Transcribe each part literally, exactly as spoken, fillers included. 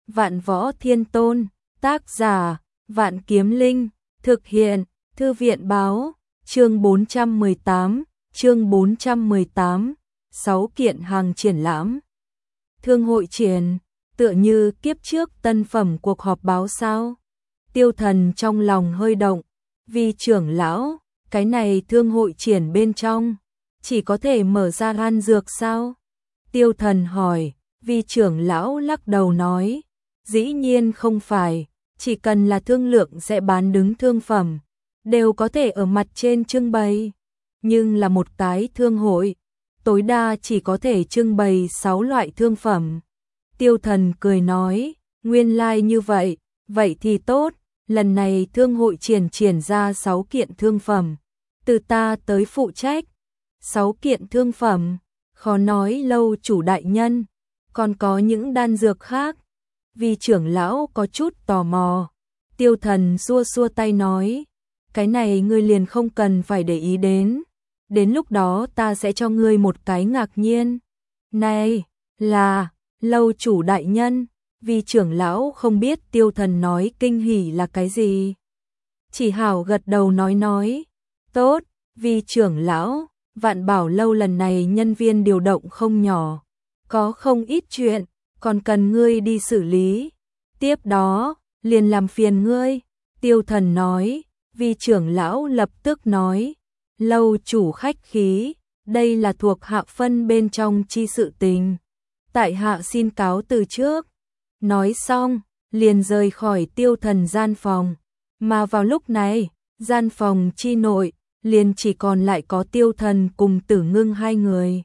Vạn Võ Thiên Tôn, tác giả, Vạn Kiếm Linh, thực hiện, Thư viện báo, chương bốn trăm mười tám, chương bốn trăm mười tám, sáu kiện hàng triển lãm. Thương hội triển, tựa như kiếp trước tân phẩm cuộc họp báo sao? Tiêu Thần trong lòng hơi động, vì trưởng lão, cái này thương hội triển bên trong, chỉ có thể mở ra đan dược sao? Tiêu Thần hỏi, vì trưởng lão lắc đầu nói, dĩ nhiên không phải, chỉ cần là thương lượng sẽ bán đứng thương phẩm, đều có thể ở mặt trên trưng bày, nhưng là một cái thương hội, tối đa chỉ có thể trưng bày sáu loại thương phẩm. Tiêu Thần cười nói, nguyên lai like như vậy, vậy thì tốt, lần này thương hội triển triển ra sáu kiện thương phẩm, từ ta tới phụ trách. sáu kiện thương phẩm, khó nói lâu chủ đại nhân, còn có những đan dược khác. Vì trưởng lão có chút tò mò, Tiêu Thần xua xua tay nói, cái này ngươi liền không cần phải để ý đến, đến lúc đó ta sẽ cho ngươi một cái ngạc nhiên. Này, là, lâu chủ đại nhân, vì trưởng lão không biết Tiêu Thần nói kinh hỉ là cái gì. Chỉ hảo gật đầu nói nói, tốt, vì trưởng lão, Vạn Bảo lâu lần này nhân viên điều động không nhỏ, có không ít chuyện, còn cần ngươi đi xử lý. Tiếp đó, liền làm phiền ngươi. Tiêu Thần nói, vì trưởng lão lập tức nói, lâu chủ khách khí, đây là thuộc hạ phân bên trong chi sự tình. Tại hạ xin cáo từ trước. Nói xong, liền rời khỏi Tiêu Thần gian phòng. Mà vào lúc này, gian phòng chi nội, liền chỉ còn lại có Tiêu Thần cùng Tử Ngưng hai người.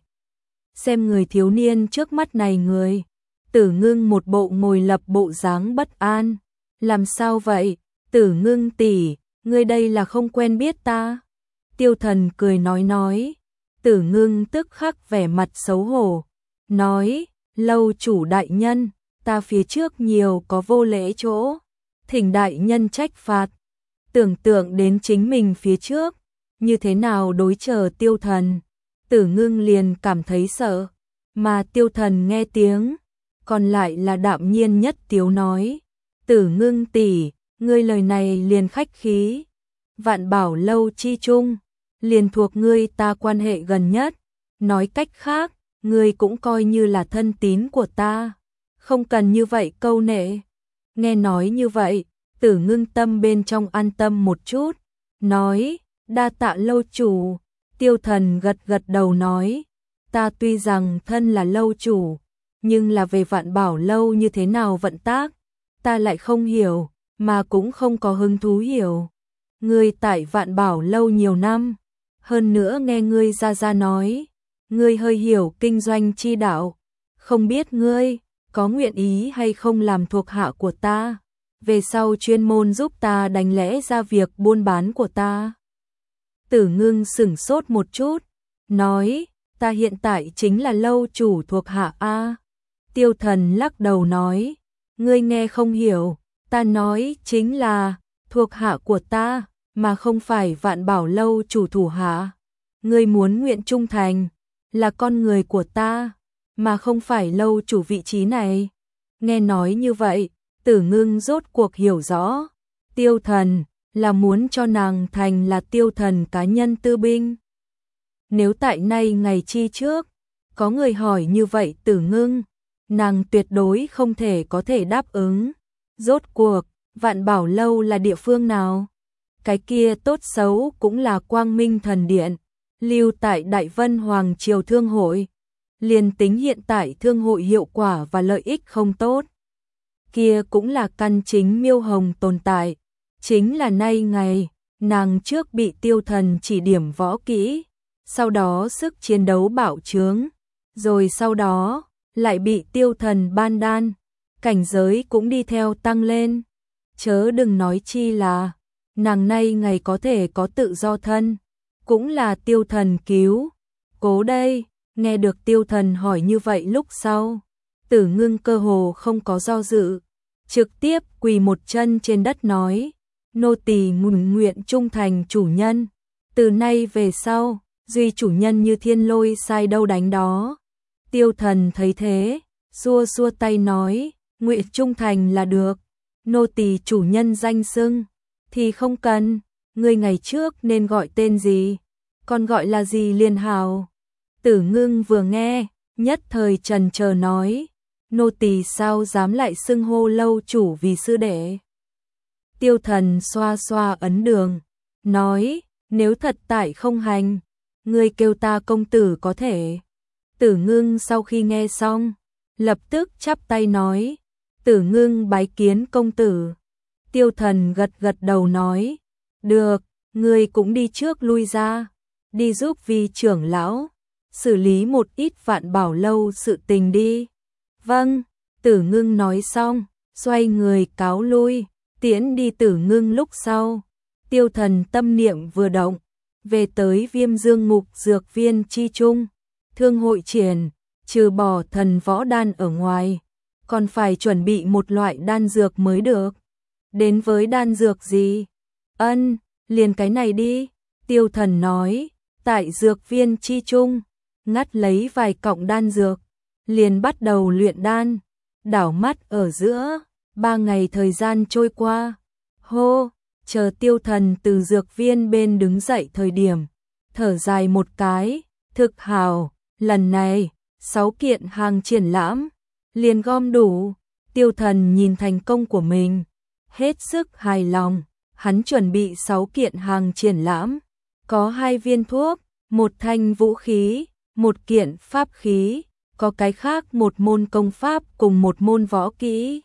Xem người thiếu niên trước mắt này người. Tử Ngưng một bộ ngồi lập bộ dáng bất an. Làm sao vậy? Tử Ngưng tỷ, ngươi đây là không quen biết ta. Tiêu Thần cười nói nói. Tử Ngưng tức khắc vẻ mặt xấu hổ. Nói, lâu chủ đại nhân, ta phía trước nhiều có vô lễ chỗ. Thỉnh đại nhân trách phạt. Tưởng tượng đến chính mình phía trước, như thế nào đối chờ Tiêu Thần. Tử Ngưng liền cảm thấy sợ. Mà Tiêu Thần nghe tiếng, còn lại là đạm nhiên nhất tiếu nói, Tử Ngưng tỷ, ngươi lời này liền khách khí. Vạn Bảo lâu chi chung, liền thuộc ngươi ta quan hệ gần nhất, nói cách khác, ngươi cũng coi như là thân tín của ta, không cần như vậy câu nệ. Nghe nói như vậy, Tử Ngưng tâm bên trong an tâm một chút, nói, đa tạ lâu chủ. Tiêu Thần gật gật đầu nói, ta tuy rằng thân là lâu chủ, nhưng là về Vạn Bảo lâu như thế nào vận tác, ta lại không hiểu, mà cũng không có hứng thú hiểu. Ngươi tại Vạn Bảo lâu nhiều năm, hơn nữa nghe ngươi ra ra nói, ngươi hơi hiểu kinh doanh chi đạo, không biết ngươi có nguyện ý hay không làm thuộc hạ của ta, về sau chuyên môn giúp ta đánh lẽ ra việc buôn bán của ta. Tử Ngưng sửng sốt một chút, nói, ta hiện tại chính là lâu chủ thuộc hạ a. Tiêu Thần lắc đầu nói, ngươi nghe không hiểu, ta nói chính là thuộc hạ của ta, mà không phải Vạn Bảo lâu chủ thủ hạ. Ngươi muốn nguyện trung thành, là con người của ta, mà không phải lâu chủ vị trí này. Nghe nói như vậy, Tử Ngưng rốt cuộc hiểu rõ, Tiêu Thần là muốn cho nàng thành là Tiêu Thần cá nhân tư binh. Nếu tại nay ngày chi trước, có người hỏi như vậy Tử Ngưng, nàng tuyệt đối không thể có thể đáp ứng. Rốt cuộc, Vạn Bảo lâu là địa phương nào? Cái kia tốt xấu cũng là Quang Minh Thần Điện, lưu tại Đại Vân Hoàng Triều Thương hội. Liền tính hiện tại thương hội hiệu quả và lợi ích không tốt, kia cũng là căn chính Miêu Hồng tồn tại. Chính là nay ngày, nàng trước bị Tiêu Thần chỉ điểm võ kỹ, sau đó sức chiến đấu bạo trướng, rồi sau đó lại bị Tiêu Thần ban đan, cảnh giới cũng đi theo tăng lên. Chớ đừng nói chi là, nàng nay ngày có thể có tự do thân, cũng là Tiêu Thần cứu. Cố đây, nghe được Tiêu Thần hỏi như vậy lúc sau, Tử Ngưng cơ hồ không có do dự, trực tiếp quỳ một chân trên đất nói, nô tỳ nguyện nguyện trung thành chủ nhân, từ nay về sau, duy chủ nhân như thiên lôi sai đâu đánh đó. Tiêu Thần thấy thế, xua xua tay nói, Ngụy trung thành là được, nô tỳ chủ nhân danh xưng thì không cần, ngươi ngày trước nên gọi tên gì, còn gọi là gì liền hào. Tử Ngưng vừa nghe, nhất thời trần chờ nói, nô tỳ sao dám lại xưng hô lâu chủ vì sư đệ. Tiêu Thần xoa xoa ấn đường, nói, nếu thật tại không hành, ngươi kêu ta công tử có thể. Tử Ngưng sau khi nghe xong, lập tức chắp tay nói, Tử Ngưng bái kiến công tử. Tiêu Thần gật gật đầu nói, được, ngươi cũng đi trước lui ra, đi giúp Vi trưởng lão xử lý một ít Vạn Bảo lâu sự tình đi. Vâng, Tử Ngưng nói xong, xoay người cáo lui, tiễn đi Tử Ngưng lúc sau. Tiêu Thần tâm niệm vừa động, về tới Viêm Dương Ngục dược viên chi trung, thương hội triển, trừ bỏ thần võ đan ở ngoài, còn phải chuẩn bị một loại đan dược mới được. Đến với đan dược gì? Ân, liền cái này đi. Tiêu Thần nói, tại dược viên chi trung, ngắt lấy vài cọng đan dược, liền bắt đầu luyện đan. Đảo mắt ở giữa, ba ngày thời gian trôi qua. Hô, chờ Tiêu Thần từ dược viên bên đứng dậy thời điểm, thở dài một cái, thực hào, lần này, sáu kiện hàng triển lãm, liền gom đủ. Tiêu Thần nhìn thành công của mình, hết sức hài lòng, hắn chuẩn bị sáu kiện hàng triển lãm, có hai viên thuốc, một thanh vũ khí, một kiện pháp khí, có cái khác một môn công pháp cùng một môn võ kỹ.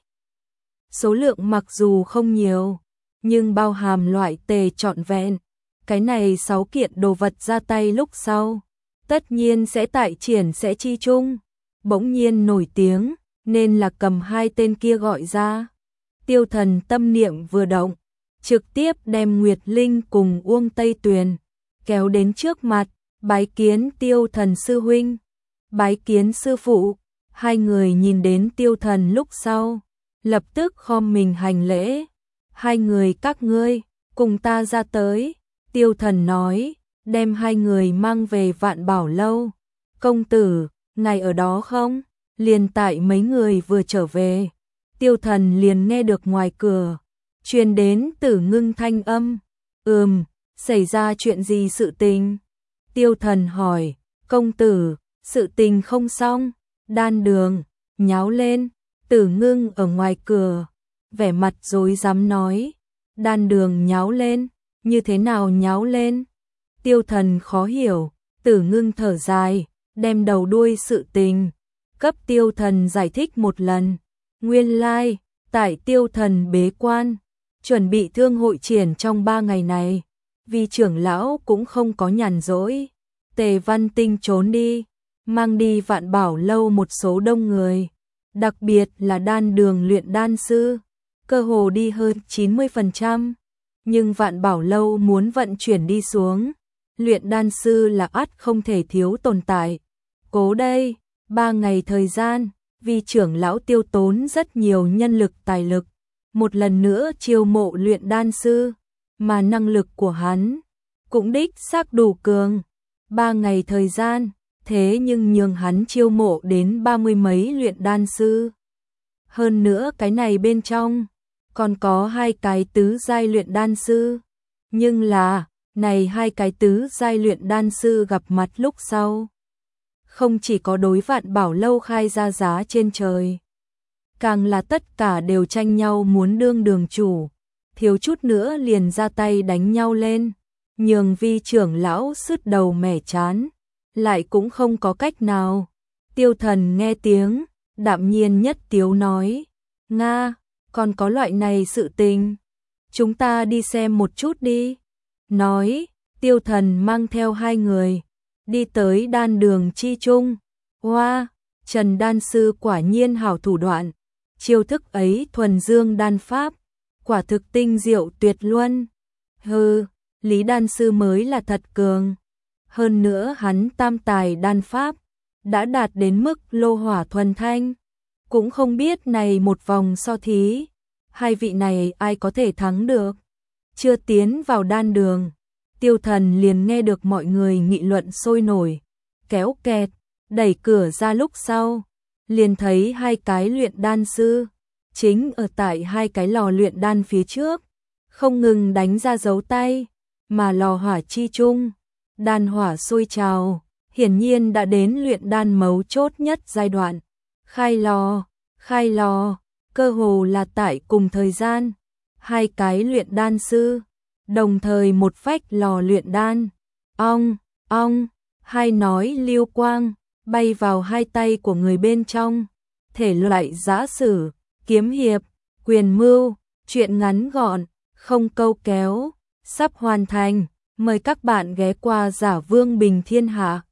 Số lượng mặc dù không nhiều, nhưng bao hàm loại tề trọn vẹn. Cái này sáu kiện đồ vật ra tay lúc sau, tất nhiên sẽ tại triển sẽ chi chung, bỗng nhiên nổi tiếng, nên là cầm hai tên kia gọi ra. Tiêu Thần tâm niệm vừa động, trực tiếp đem Nguyệt Linh cùng Uông Tây Tuyền kéo đến trước mặt, bái kiến Tiêu Thần sư huynh, bái kiến sư phụ. Hai người nhìn đến Tiêu Thần lúc sau, lập tức khom mình hành lễ. Hai người các ngươi, cùng ta ra tới. Tiêu Thần nói, đem hai người mang về Vạn Bảo lâu. Công tử, ngài ở đó không? Liền tại mấy người vừa trở về, Tiêu Thần liền nghe được ngoài cửa truyền đến Tử Ngưng thanh âm. Ừm, xảy ra chuyện gì sự tình? Tiêu Thần hỏi. Công tử, sự tình không xong, đan đường nháo lên. Tử Ngưng ở ngoài cửa, vẻ mặt rối rắm nói, đan đường nháo lên, như thế nào nháo lên? Tiêu Thần khó hiểu. Tử Ngưng thở dài, đem đầu đuôi sự tình cấp Tiêu Thần giải thích một lần. Nguyên lai, like, tại Tiêu Thần bế quan, chuẩn bị thương hội triển trong ba ngày này, vì trưởng lão cũng không có nhàn rỗi. Tề Văn Tinh trốn đi, mang đi Vạn Bảo lâu một số đông người, đặc biệt là đan đường luyện đan sư, cơ hồ đi hơn chín mươi phần trăm. Nhưng Vạn Bảo lâu muốn vận chuyển đi xuống, luyện đan sư là ắt không thể thiếu tồn tại. Cố đây, ba ngày thời gian, vì trưởng lão tiêu tốn rất nhiều nhân lực tài lực, một lần nữa chiêu mộ luyện đan sư, mà năng lực của hắn cũng đích xác đủ cường. Ba ngày thời gian, thế nhưng nhường hắn chiêu mộ đến ba mươi mấy luyện đan sư. Hơn nữa cái này bên trong, còn có hai cái tứ giai luyện đan sư. Nhưng là, này hai cái tứ giai luyện đan sư gặp mặt lúc sau, không chỉ có đối Vạn Bảo lâu khai ra giá trên trời, càng là tất cả đều tranh nhau muốn đương đường chủ, thiếu chút nữa liền ra tay đánh nhau lên, nhường vi trưởng lão sứt đầu mẻ chán, lại cũng không có cách nào. Tiêu Thần nghe tiếng, đạm nhiên nhất tiếu nói, Nga, còn có loại này sự tình, chúng ta đi xem một chút đi. Nói, Tiêu Thần mang theo hai người, đi tới đan đường chi trung. Hoa, wow, Trần đan sư quả nhiên hảo thủ đoạn, chiêu thức ấy thuần dương đan pháp, quả thực tinh diệu tuyệt luân. Hừ, Lý đan sư mới là thật cường. Hơn nữa hắn tam tài đan pháp, đã đạt đến mức lô hỏa thuần thanh. Cũng không biết này một vòng so thí, hai vị này ai có thể thắng được. Chưa tiến vào đan đường, Tiêu Thần liền nghe được mọi người nghị luận sôi nổi, kéo kẹt, đẩy cửa ra lúc sau, liền thấy hai cái luyện đan sư, chính ở tại hai cái lò luyện đan phía trước, không ngừng đánh ra dấu tay, mà lò hỏa chi chung, đan hỏa sôi trào, hiển nhiên đã đến luyện đan mấu chốt nhất giai đoạn. Khai lò, khai lò, cơ hồ là tại cùng thời gian, hai cái luyện đan sư, đồng thời một phách lò luyện đan, ong, ong, hai nói lưu quang, bay vào hai tay của người bên trong, thể loại giã sử, kiếm hiệp, quyền mưu, chuyện ngắn gọn, không câu kéo, sắp hoàn thành, mời các bạn ghé qua Giả Vương Bình Thiên Hạ.